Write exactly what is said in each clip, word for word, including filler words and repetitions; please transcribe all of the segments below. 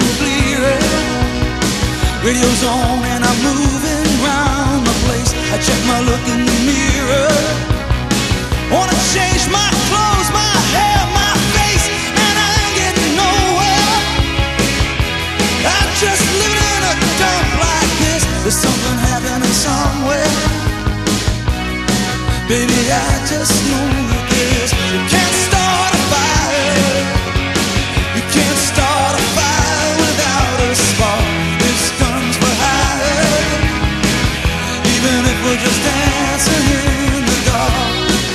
clearer. Radio's on and I'm moving round the place. I check my look in the mirror. Wanna change my clothes, my hair, my face, and I ain't getting nowhere. I'm just living in a dump like this. There's something happening somewhere. Baby, I just know that this. You can't start a fire. You can't start a fire without a spark. This gun's for hire. Even if we're just dancing in the dark.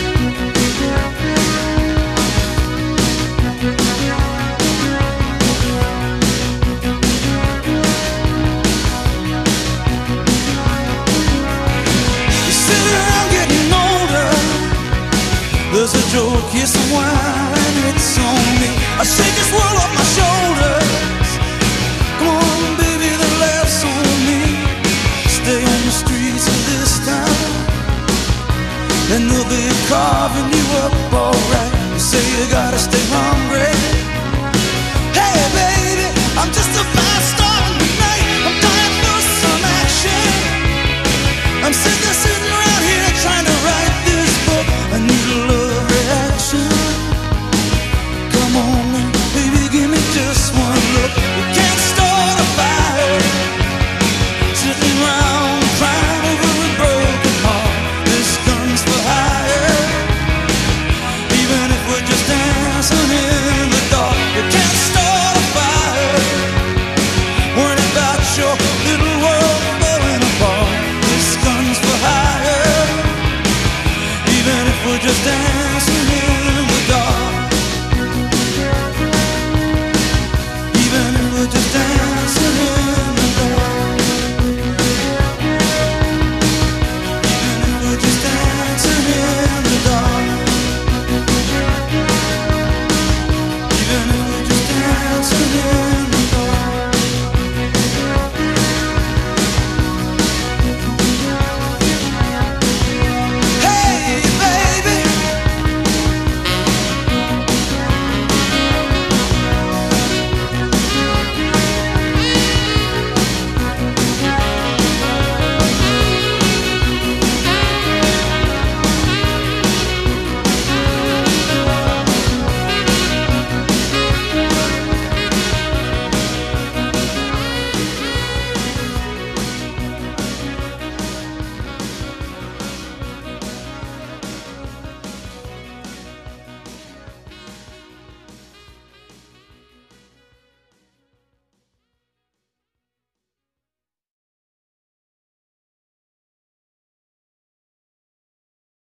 You sit around getting older. There's a joke, here's some wine, it's on me. I shake this world off my shoulders. Come on, baby, the laughs on me. Stay on the streets of this town, and they'll be carving you up alright. You say you gotta stay home.